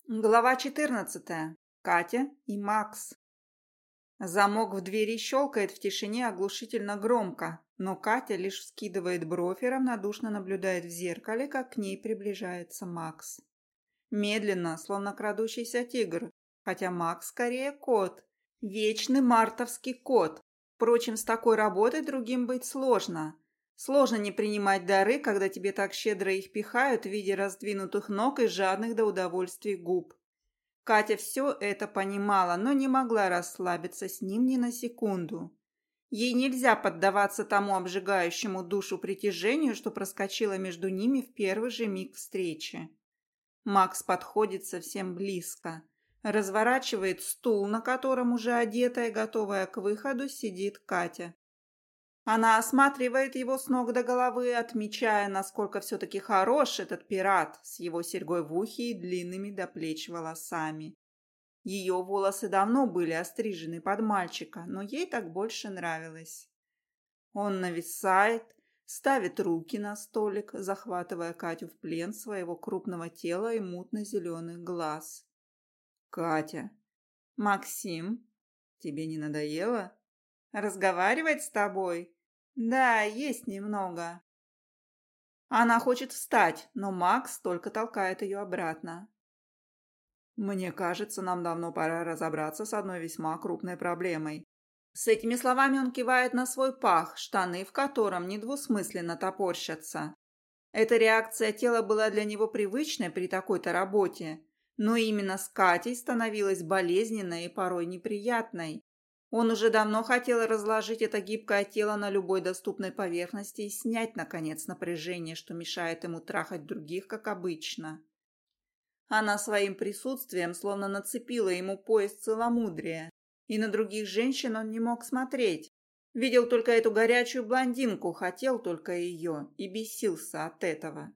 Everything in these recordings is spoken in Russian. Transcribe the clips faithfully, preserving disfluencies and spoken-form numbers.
Глава четырнадцатая. Катя и Макс. Замок в двери щелкает в тишине оглушительно громко, но Катя лишь вскидывает бровь и равнодушно наблюдает в зеркале, как к ней приближается Макс. Медленно, словно крадущийся тигр, хотя Макс скорее кот. Вечный мартовский кот. Впрочем, с такой работой другим быть сложно. Сложно не принимать дары, когда тебе так щедро их пихают в виде раздвинутых ног и жадных до удовольствий губ. Катя все это понимала, но не могла расслабиться с ним ни на секунду. Ей нельзя поддаваться тому обжигающему душу притяжению, что проскочило между ними в первый же миг встречи. Макс подходит совсем близко, разворачивает стул, на котором уже одетая и готовая к выходу сидит Катя. Она осматривает его с ног до головы, отмечая, насколько все-таки хорош этот пират с его серьгой в ухе и длинными до плеч волосами. Ее волосы давно были острижены под мальчика, но ей так больше нравилось. Он нависает, ставит руки на столик, захватывая Катю в плен своего крупного тела и мутно-зеленых глаз. «Катя, Максим, тебе не надоело? Разговаривать с тобой? Да, есть немного». Она хочет встать, но Макс только толкает ее обратно. «Мне кажется, нам давно пора разобраться с одной весьма крупной проблемой». С этими словами он кивает на свой пах, штаны в котором недвусмысленно топорщатся. Эта реакция тела была для него привычной при такой-то работе, но именно с Катей становилась болезненной и порой неприятной. Он уже давно хотел разложить это гибкое тело на любой доступной поверхности и снять, наконец, напряжение, что мешает ему трахать других, как обычно. Она своим присутствием словно нацепила ему пояс целомудрия, и на других женщин он не мог смотреть. Видел только эту горячую блондинку, хотел только ее и бесился от этого.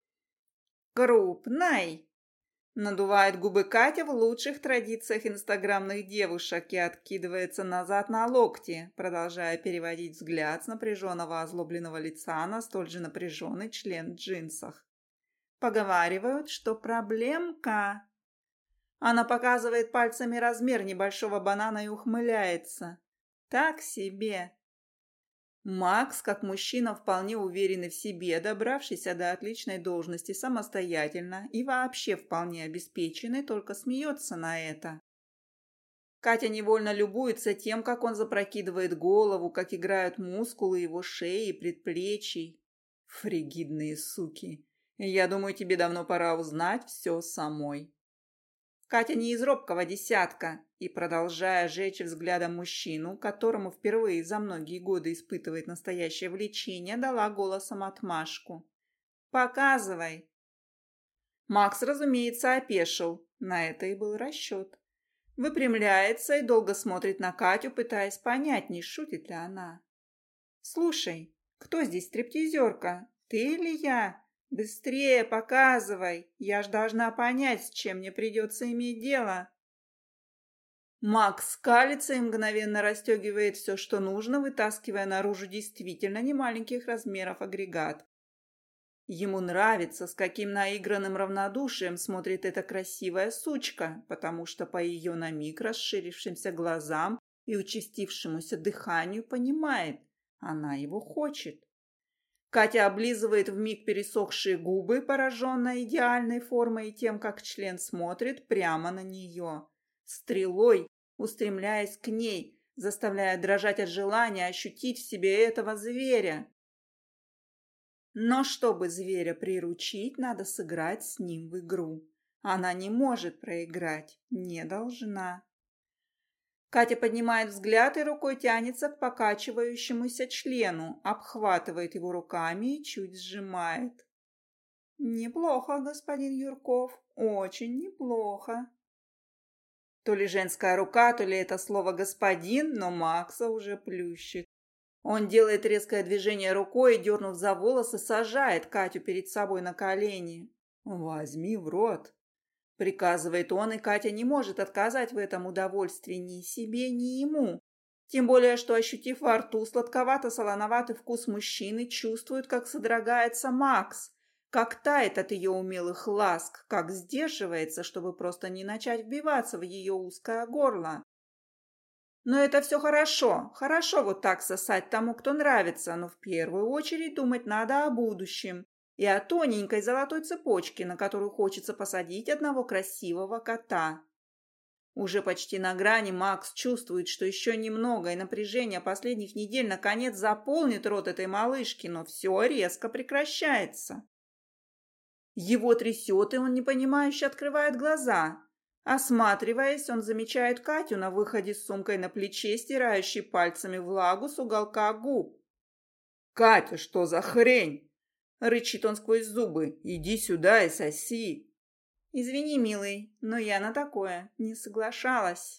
«Крупной!» Надувает губы Катя в лучших традициях инстаграмных девушек и откидывается назад на локти, продолжая переводить взгляд с напряженного озлобленного лица на столь же напряженный член в джинсах. Поговаривают, что проблемка. Она показывает пальцами размер небольшого банана и ухмыляется. Так себе. Макс, как мужчина, вполне уверенный в себе, добравшийся до отличной должности самостоятельно и вообще вполне обеспеченный, только смеется на это. Катя невольно любуется тем, как он запрокидывает голову, как играют мускулы его шеи и предплечий. Фригидные суки. Я думаю, тебе давно пора узнать все самой. Катя не из робкого десятка и, продолжая жечь взглядом мужчину, которому впервые за многие годы испытывает настоящее влечение, дала голосом отмашку. «Показывай!» Макс, разумеется, опешил. На это и был расчет. Выпрямляется и долго смотрит на Катю, пытаясь понять, не шутит ли она. «Слушай, кто здесь стриптизерка? Ты или я? Быстрее показывай, я ж должна понять, с чем мне придется иметь дело». Макс скалится и мгновенно расстегивает все, что нужно, вытаскивая наружу действительно немаленьких размеров агрегат. Ему нравится, с каким наигранным равнодушием смотрит эта красивая сучка, потому что по ее на миг расширившимся глазам и участившемуся дыханию понимает, она его хочет. Катя облизывает вмиг пересохшие губы, пораженная идеальной формой и тем, как член смотрит прямо на нее, стрелой устремляясь к ней, заставляя дрожать от желания ощутить в себе этого зверя. Но чтобы зверя приручить, надо сыграть с ним в игру. Она не может проиграть, не должна. Катя поднимает взгляд и рукой тянется к покачивающемуся члену, обхватывает его руками и чуть сжимает. «Неплохо, господин Юрков, очень неплохо». То ли женская рука, то ли это слово «господин», но Макса уже плющит. Он делает резкое движение рукой и, дернув за волосы, сажает Катю перед собой на колени. «Возьми в рот», — приказывает он, и Катя не может отказать в этом удовольствии ни себе, ни ему. Тем более, что, ощутив во рту сладковато-солоноватый вкус мужчины, чувствует, как содрогается Макс, Как тает от ее умелых ласк, как сдерживается, чтобы просто не начать вбиваться в ее узкое горло. Но это все хорошо, хорошо вот так сосать тому, кто нравится, но в первую очередь думать надо о будущем и о тоненькой золотой цепочке, на которую хочется посадить одного красивого кота. Уже почти на грани Макс чувствует, что еще немного, и напряжение последних недель наконец заполнит рот этой малышки, но все резко прекращается. Его трясет, и он непонимающе открывает глаза. Осматриваясь, он замечает Катю на выходе с сумкой на плече, стирающей пальцами влагу с уголка губ. «Катя, что за хрень?» — рычит он сквозь зубы. «Иди сюда и соси!» «Извини, милый, но я на такое не соглашалась».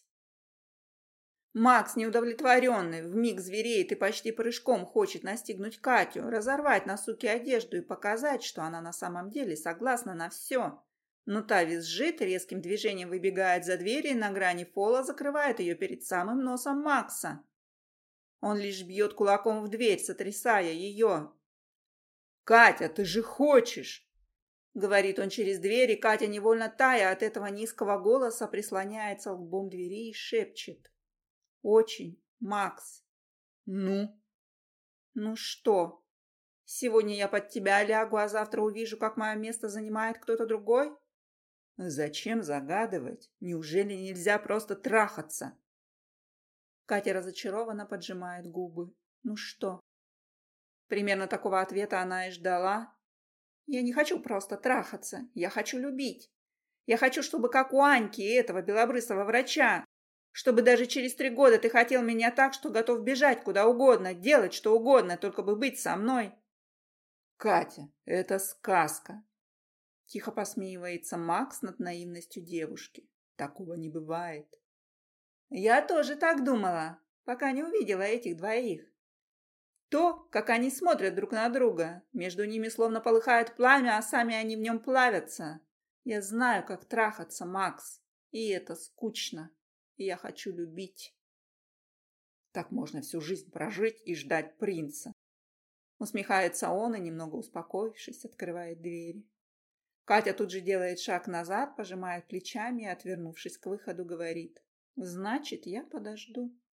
Макс, неудовлетворенный, вмиг звереет и почти прыжком хочет настигнуть Катю, разорвать на суке одежду и показать, что она на самом деле согласна на все. Но та визжит, резким движением выбегает за дверь и на грани пола закрывает ее перед самым носом Макса. Он лишь бьет кулаком в дверь, сотрясая ее. «Катя, ты же хочешь!» — говорит он через дверь, и Катя, невольно тая от этого низкого голоса, прислоняется лбом двери и шепчет. «Очень, Макс». «Ну?» «Ну что? Сегодня я под тебя лягу, а завтра увижу, как мое место занимает кто-то другой?» «Зачем загадывать? Неужели нельзя просто трахаться?» Катя разочарованно поджимает губы. «Ну что?» Примерно такого ответа она и ждала. «Я не хочу просто трахаться. Я хочу любить. Я хочу, чтобы как у Аньки и этого белобрысого врача. Чтобы даже через три года ты хотел меня так, что готов бежать куда угодно, делать что угодно, только бы быть со мной». «Катя, это сказка!» Тихо посмеивается Макс над наивностью девушки. «Такого не бывает». «Я тоже так думала, пока не увидела этих двоих. То, как они смотрят друг на друга, между ними словно полыхает пламя, а сами они в нем плавятся. Я знаю, как трахаться, Макс, и это скучно, и я хочу любить». «Так можно всю жизнь прожить и ждать принца». Усмехается он и, немного успокоившись, открывает двери. Катя тут же делает шаг назад, пожимает плечами и, отвернувшись к выходу, говорит: «Значит, я подожду».